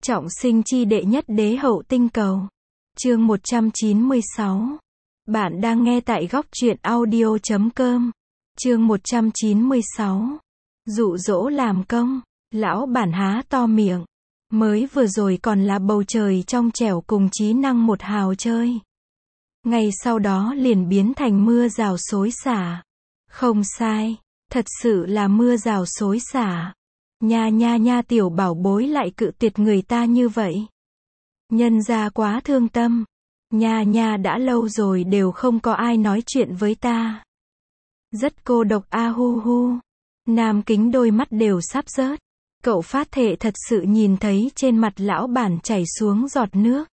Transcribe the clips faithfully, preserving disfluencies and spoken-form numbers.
Trọng sinh chi đệ nhất đế hậu tinh cầu. Chương một trăm chín mươi sáu. Bạn đang nghe tại góc truyện audio chấm com. Chương một trăm chín mươi sáu. Dụ dỗ làm công. Lão bản há to miệng. Mới vừa rồi còn là bầu trời trong trẻo cùng trí năng một hào chơi. Ngay sau đó liền biến thành mưa rào xối xả. Không sai, thật sự là mưa rào xối xả. Nha nha nha, tiểu bảo bối lại cự tuyệt người ta như vậy. Nhân ra quá thương tâm. Nha nha, đã lâu rồi đều không có ai nói chuyện với ta. Rất cô độc a hu hu. Nam Kính đôi mắt đều sắp rớt. Cậu phát thệ thật sự nhìn thấy trên mặt lão bản chảy xuống giọt nước.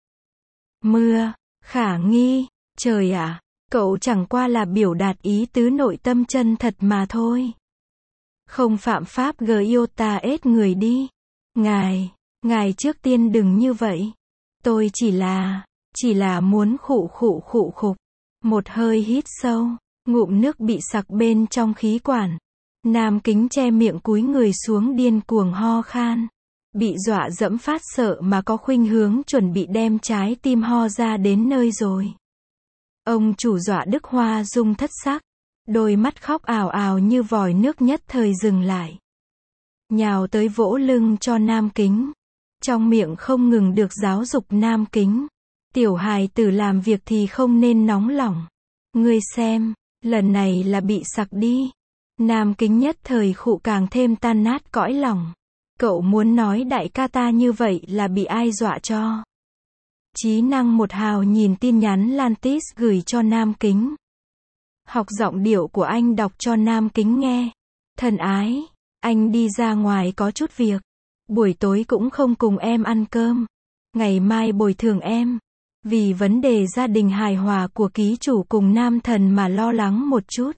Mưa, khả nghi, trời ạ, cậu chẳng qua là biểu đạt ý tứ nội tâm chân thật mà thôi. Không phạm pháp gờ yêu ta ết người đi. Ngài, ngài trước tiên đừng như vậy. Tôi chỉ là, chỉ là muốn khụ khụ khụ khục. Một hơi hít sâu, ngụm nước bị sặc bên trong khí quản. Nam Kính che miệng cúi người xuống điên cuồng ho khan. Bị dọa dẫm phát sợ mà có khuynh hướng chuẩn bị đem trái tim ho ra đến nơi rồi. Ông chủ dọa Đức Hoa Dung thất sắc. Đôi mắt khóc ào ào như vòi nước nhất thời dừng lại. Nhào tới vỗ lưng cho Nam Kính. Trong miệng không ngừng được giáo dục Nam Kính. Tiểu hài tử làm việc thì không nên nóng lòng. Ngươi xem, lần này là bị sặc đi. Nam Kính nhất thời khụ càng thêm tan nát cõi lòng. Cậu muốn nói đại ca ta như vậy là bị ai dọa cho? Trí năng một hào nhìn tin nhắn Lantis gửi cho Nam Kính. Học giọng điệu của anh đọc cho Nam Kính nghe. Thân ái, anh đi ra ngoài có chút việc. Buổi tối cũng không cùng em ăn cơm. Ngày mai bồi thường em. Vì vấn đề gia đình hài hòa của ký chủ cùng nam thần mà lo lắng một chút.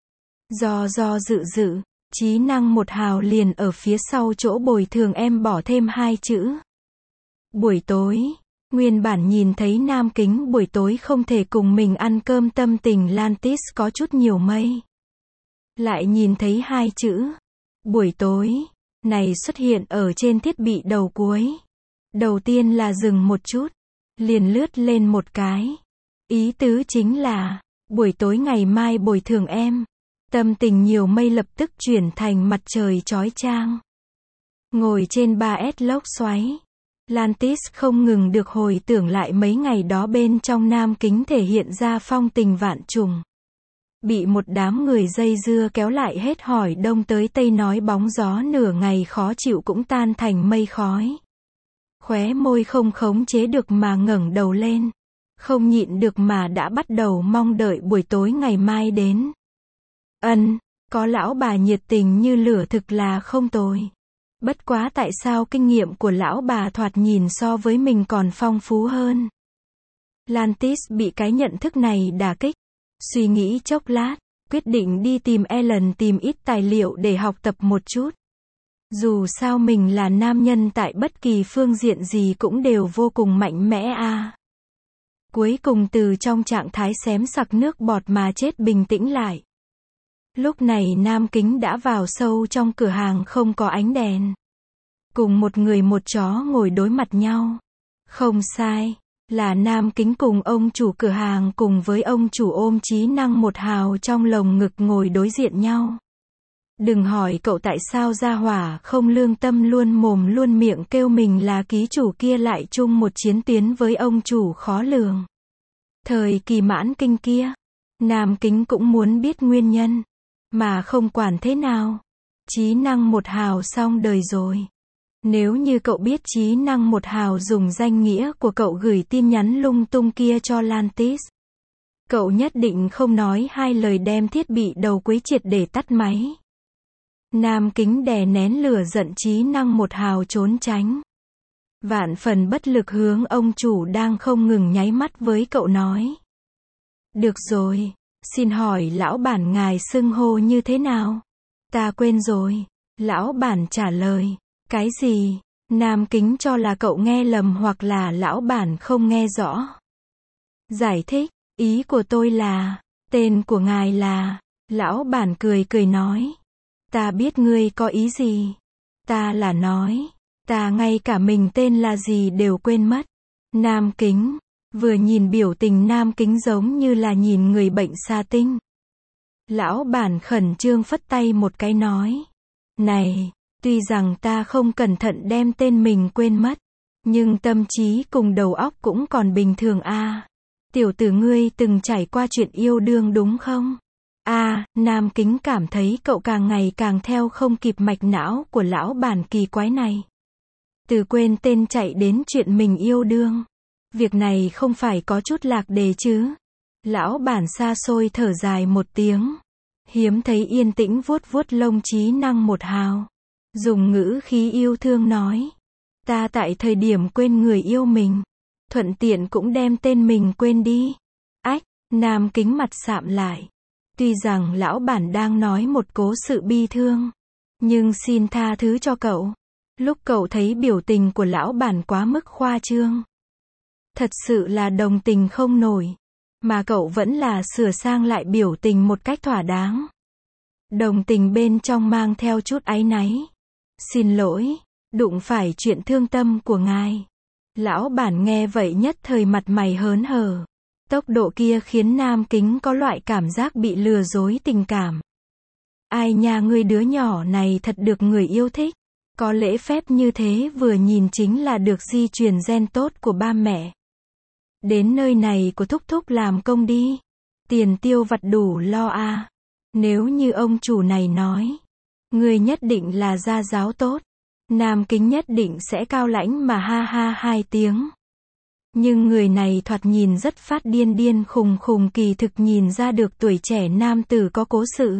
Do do dự dự, trí năng một hào liền ở phía sau chỗ bồi thường em bỏ thêm hai chữ. Buổi tối. Nguyên bản nhìn thấy Nam Kính buổi tối không thể cùng mình ăn cơm, tâm tình Lantis có chút nhiều mây. Lại nhìn thấy hai chữ buổi tối này xuất hiện ở trên thiết bị đầu cuối. Đầu tiên là dừng một chút, liền lướt lên một cái. Ý tứ chính là buổi tối ngày mai bồi thường em. Tâm tình nhiều mây lập tức chuyển thành mặt trời chói chang. Ngồi trên ba S lốc xoáy, Lantis không ngừng được hồi tưởng lại mấy ngày đó bên trong Nam Kính thể hiện ra phong tình vạn trùng. Bị một đám người dây dưa kéo lại hết hỏi đông tới tây nói bóng gió nửa ngày khó chịu cũng tan thành mây khói. Khóe môi không khống chế được mà ngẩng đầu lên. Không nhịn được mà đã bắt đầu mong đợi buổi tối ngày mai đến. Ân, có lão bà nhiệt tình như lửa thực là không tồi. Bất quá tại sao kinh nghiệm của lão bà thoạt nhìn so với mình còn phong phú hơn. Lantis bị cái nhận thức này đả kích. Suy nghĩ chốc lát, quyết định đi tìm Ellen tìm ít tài liệu để học tập một chút. Dù sao mình là nam nhân tại bất kỳ phương diện gì cũng đều vô cùng mạnh mẽ a. À. Cuối cùng từ trong trạng thái xém sặc nước bọt mà chết bình tĩnh lại. Lúc này Nam Kính đã vào sâu trong cửa hàng không có ánh đèn. Cùng một người một chó ngồi đối mặt nhau. Không sai, là Nam Kính cùng ông chủ cửa hàng cùng với ông chủ ôm trí năng một hào trong lồng ngực ngồi đối diện nhau. Đừng hỏi cậu tại sao gia hỏa không lương tâm luôn mồm luôn miệng kêu mình là ký chủ kia lại chung một chiến tuyến với ông chủ khó lường. Thời kỳ mãn kinh kia, Nam Kính cũng muốn biết nguyên nhân. Mà không quản thế nào. Trí năng một hào xong đời rồi. Nếu như cậu biết trí năng một hào dùng danh nghĩa của cậu gửi tin nhắn lung tung kia cho Lantis. Cậu nhất định không nói hai lời đem thiết bị đầu cuối triệt để tắt máy. Nam Kính đè nén lửa giận trí năng một hào trốn tránh. Vạn phần bất lực hướng ông chủ đang không ngừng nháy mắt với cậu nói. Được rồi. Xin hỏi lão bản ngài xưng hô như thế nào? Ta quên rồi. Lão bản trả lời. Cái gì? Nam Kính cho là cậu nghe lầm hoặc là lão bản không nghe rõ. Giải thích, ý của tôi là, tên của ngài là, lão bản cười cười nói. Ta biết ngươi có ý gì. Ta là nói, Ta ngay cả mình tên là gì đều quên mất. Nam Kính. Vừa nhìn biểu tình Nam Kính giống như là nhìn người bệnh sa tinh. Lão bản khẩn trương phất tay một cái nói. Này, tuy rằng ta không cẩn thận đem tên mình quên mất, nhưng tâm trí cùng đầu óc cũng còn bình thường a. À, tiểu tử ngươi từng trải qua chuyện yêu đương đúng không? A, à, Nam Kính cảm thấy cậu càng ngày càng theo không kịp mạch não của lão bản kỳ quái này. Từ quên tên chạy đến chuyện mình yêu đương. Việc này không phải có chút lạc đề chứ? Lão bản xa xôi thở dài một tiếng. Hiếm thấy yên tĩnh vuốt vuốt lông trí năng một hào. Dùng ngữ khí yêu thương nói. Ta tại thời điểm quên người yêu mình. Thuận tiện cũng đem tên mình quên đi. Ách, Nam Kính mặt sạm lại. Tuy rằng lão bản đang nói một cố sự bi thương. Nhưng xin tha thứ cho cậu. Lúc cậu thấy biểu tình của lão bản quá mức khoa trương. Thật sự là đồng tình không nổi. Mà cậu vẫn là sửa sang lại biểu tình một cách thỏa đáng. Đồng tình bên trong mang theo chút áy náy. Xin lỗi, đụng phải chuyện thương tâm của ngài. Lão bản nghe vậy nhất thời mặt mày hớn hở. Tốc độ kia khiến Nam Kính có loại cảm giác bị lừa dối tình cảm. Ai nha, ngươi đứa nhỏ này thật được người yêu thích. Có lễ phép như thế vừa nhìn chính là được di truyền gen tốt của ba mẹ. Đến nơi này của thúc thúc làm công đi. Tiền tiêu vặt đủ lo a. À. Nếu như ông chủ này nói, người nhất định là gia giáo tốt. Nam Kính nhất định sẽ cao lãnh mà ha ha hai tiếng. Nhưng người này thoạt nhìn rất phát điên điên khùng khùng, kỳ thực nhìn ra được tuổi trẻ nam tử có cố sự.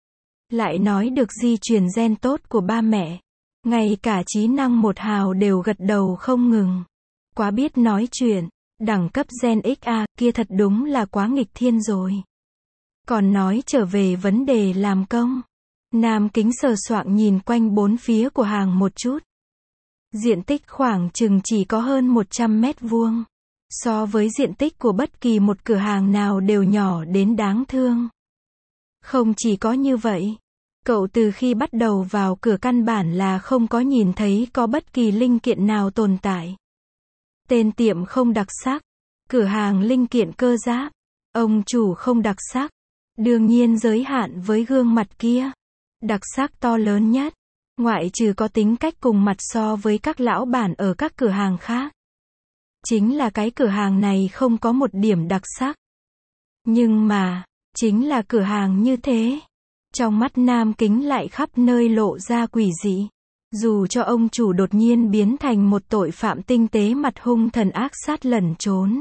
Lại nói được di truyền gen tốt của ba mẹ. Ngay cả trí năng một hào đều gật đầu không ngừng. Quá biết nói chuyện. Đẳng cấp gen ích a, kia thật đúng là quá nghịch thiên rồi. Còn nói trở về vấn đề làm công. Nam Kính sờ soạng nhìn quanh bốn phía của hàng một chút. Diện tích khoảng chừng chỉ có hơn một trăm mét vuông. So với diện tích của bất kỳ một cửa hàng nào đều nhỏ đến đáng thương. Không chỉ có như vậy. Cậu từ khi bắt đầu vào cửa căn bản là không có nhìn thấy có bất kỳ linh kiện nào tồn tại. Tên tiệm không đặc sắc. Cửa hàng linh kiện cơ giáp. Ông chủ không đặc sắc. Đương nhiên giới hạn với gương mặt kia. Đặc sắc to lớn nhất. Ngoại trừ có tính cách cùng mặt so với các lão bản ở các cửa hàng khác. Chính là cái cửa hàng này không có một điểm đặc sắc. Nhưng mà, chính là cửa hàng như thế. Trong mắt Nam Kính lại khắp nơi lộ ra quỷ dị. Dù cho ông chủ đột nhiên biến thành một tội phạm tinh tế mặt hung thần ác sát lẩn trốn.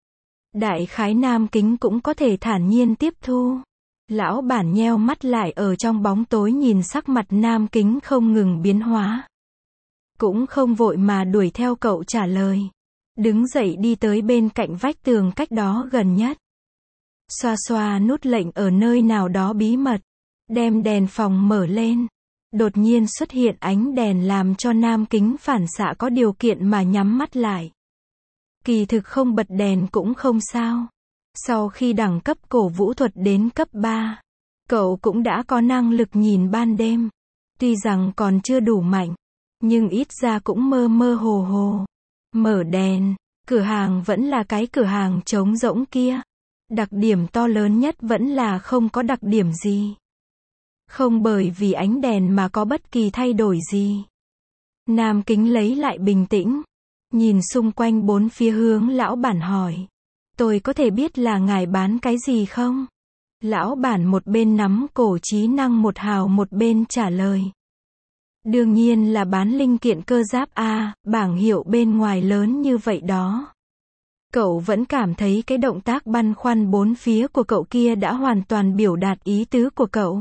Đại khái Nam Kính cũng có thể thản nhiên tiếp thu. Lão bản nheo mắt lại ở trong bóng tối nhìn sắc mặt Nam Kính không ngừng biến hóa. Cũng không vội mà đuổi theo cậu trả lời. Đứng dậy đi tới bên cạnh vách tường cách đó gần nhất. Xoa xoa nút lệnh ở nơi nào đó bí mật. Đem đèn phòng mở lên. Đột nhiên xuất hiện ánh đèn làm cho Nam Kính phản xạ có điều kiện mà nhắm mắt lại. Kỳ thực không bật đèn cũng không sao. Sau khi đẳng cấp cổ vũ thuật đến cấp ba, cậu cũng đã có năng lực nhìn ban đêm. Tuy rằng còn chưa đủ mạnh, nhưng ít ra cũng mơ mơ hồ hồ. Mở đèn, cửa hàng vẫn là cái cửa hàng trống rỗng kia. Đặc điểm to lớn nhất vẫn là không có đặc điểm gì. Không bởi vì ánh đèn mà có bất kỳ thay đổi gì. Nam Kính lấy lại bình tĩnh. Nhìn xung quanh bốn phía hướng lão bản hỏi. Tôi có thể biết là ngài bán cái gì không? Lão bản một bên nắm cổ trí năng một hào một bên trả lời. Đương nhiên là bán linh kiện cơ giáp a, bảng hiệu bên ngoài lớn như vậy đó. Cậu vẫn cảm thấy cái động tác băn khoăn bốn phía của cậu kia đã hoàn toàn biểu đạt ý tứ của cậu.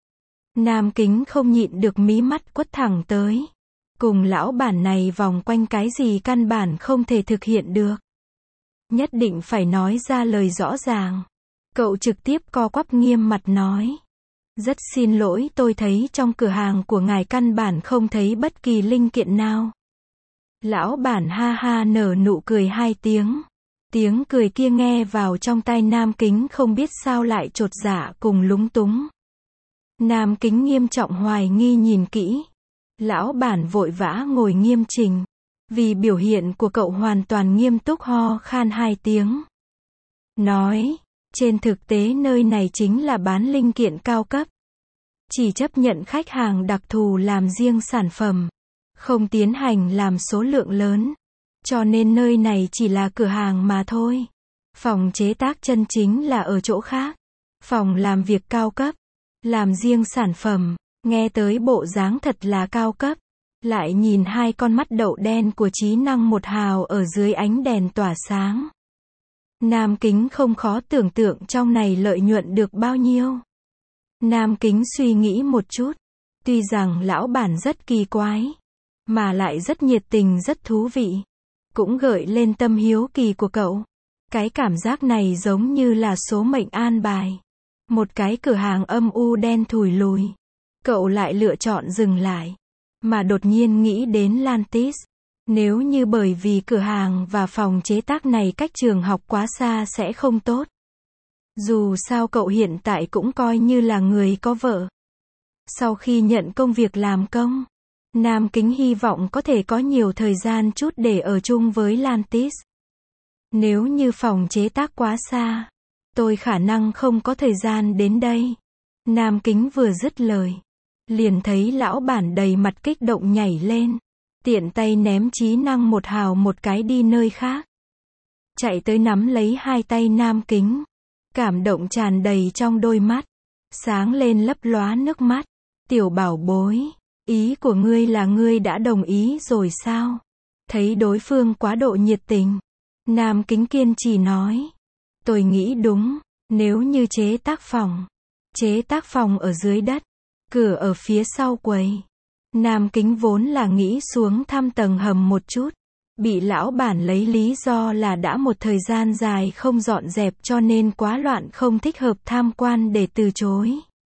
Nam Kính không nhịn được mí mắt quất thẳng tới. Cùng lão bản này vòng quanh cái gì căn bản không thể thực hiện được. Nhất định phải nói ra lời rõ ràng. Cậu trực tiếp co quắp nghiêm mặt nói. Rất xin lỗi, tôi thấy trong cửa hàng của ngài căn bản không thấy bất kỳ linh kiện nào. Lão bản ha ha nở nụ cười hai tiếng. Tiếng cười kia nghe vào trong tai Nam Kính không biết sao lại chột dạ cùng lúng túng. Nam Kính nghiêm trọng hoài nghi nhìn kỹ. Lão bản vội vã ngồi nghiêm chỉnh. Vì biểu hiện của cậu hoàn toàn nghiêm túc ho khan hai tiếng. Nói, trên thực tế nơi này chính là bán linh kiện cao cấp. Chỉ chấp nhận khách hàng đặc thù làm riêng sản phẩm. Không tiến hành làm số lượng lớn. Cho nên nơi này chỉ là cửa hàng mà thôi. Phòng chế tác chân chính là ở chỗ khác. Phòng làm việc cao cấp. Làm riêng sản phẩm. Nghe tới bộ dáng thật là cao cấp. Lại nhìn hai con mắt đậu đen của trí năng một hào ở dưới ánh đèn tỏa sáng. Nam Kính không khó tưởng tượng trong này lợi nhuận được bao nhiêu. Nam Kính suy nghĩ một chút. Tuy rằng lão bản rất kỳ quái. Mà lại rất nhiệt tình rất thú vị. Cũng gợi lên tâm hiếu kỳ của cậu. Cái cảm giác này giống như là số mệnh an bài. Một cái cửa hàng âm u đen thùi lùi. Cậu lại lựa chọn dừng lại. Mà đột nhiên nghĩ đến Lantis. Nếu như bởi vì cửa hàng và phòng chế tác này cách trường học quá xa sẽ không tốt. Dù sao cậu hiện tại cũng coi như là người có vợ. Sau khi nhận công việc làm công, Nam Kính hy vọng có thể có nhiều thời gian chút để ở chung với Lantis. Nếu như phòng chế tác quá xa, tôi khả năng không có thời gian đến đây. Nam Kính vừa dứt lời, liền thấy lão bản đầy mặt kích động nhảy lên, tiện tay ném trí năng một hào một cái đi nơi khác. Chạy tới nắm lấy hai tay Nam Kính, cảm động tràn đầy trong đôi mắt, sáng lên lấp lóa nước mắt. Tiểu bảo bối, ý của ngươi là ngươi đã đồng ý rồi sao? Thấy đối phương quá độ nhiệt tình, Nam Kính kiên trì nói. Tôi nghĩ đúng, nếu như chế tác phòng, chế tác phòng ở dưới đất, cửa ở phía sau quầy. Nam Kính vốn là nghĩ xuống thăm tầng hầm một chút. Bị lão bản lấy lý do là đã một thời gian dài không dọn dẹp cho nên quá loạn không thích hợp tham quan để từ chối.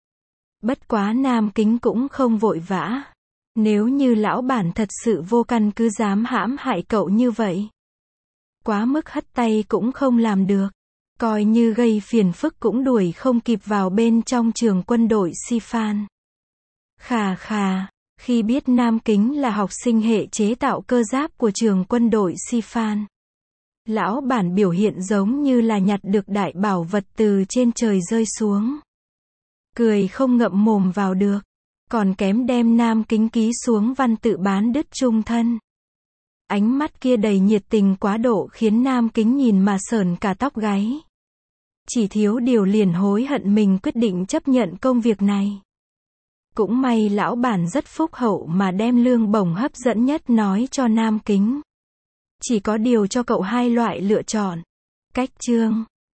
Bất quá Nam Kính cũng không vội vã. Nếu như lão bản thật sự vô căn cứ dám hãm hại cậu như vậy, quá mức hất tay cũng không làm được. Coi như gây phiền phức cũng đuổi không kịp vào bên trong trường quân đội Sifan. Khà khà, khi biết Nam Kính là học sinh hệ chế tạo cơ giáp của trường quân đội Sifan, lão bản biểu hiện giống như là nhặt được đại bảo vật từ trên trời rơi xuống. Cười không ngậm mồm vào được, còn kém đem Nam Kính ký xuống văn tự bán đứt chung thân. Ánh mắt kia đầy nhiệt tình quá độ khiến Nam Kính nhìn mà sởn cả tóc gáy. Chỉ thiếu điều liền hối hận mình quyết định chấp nhận công việc này. Cũng may lão bản rất phúc hậu mà đem lương bổng hấp dẫn nhất nói cho Nam Kính. Chỉ có điều cho cậu hai loại lựa chọn. Cách chương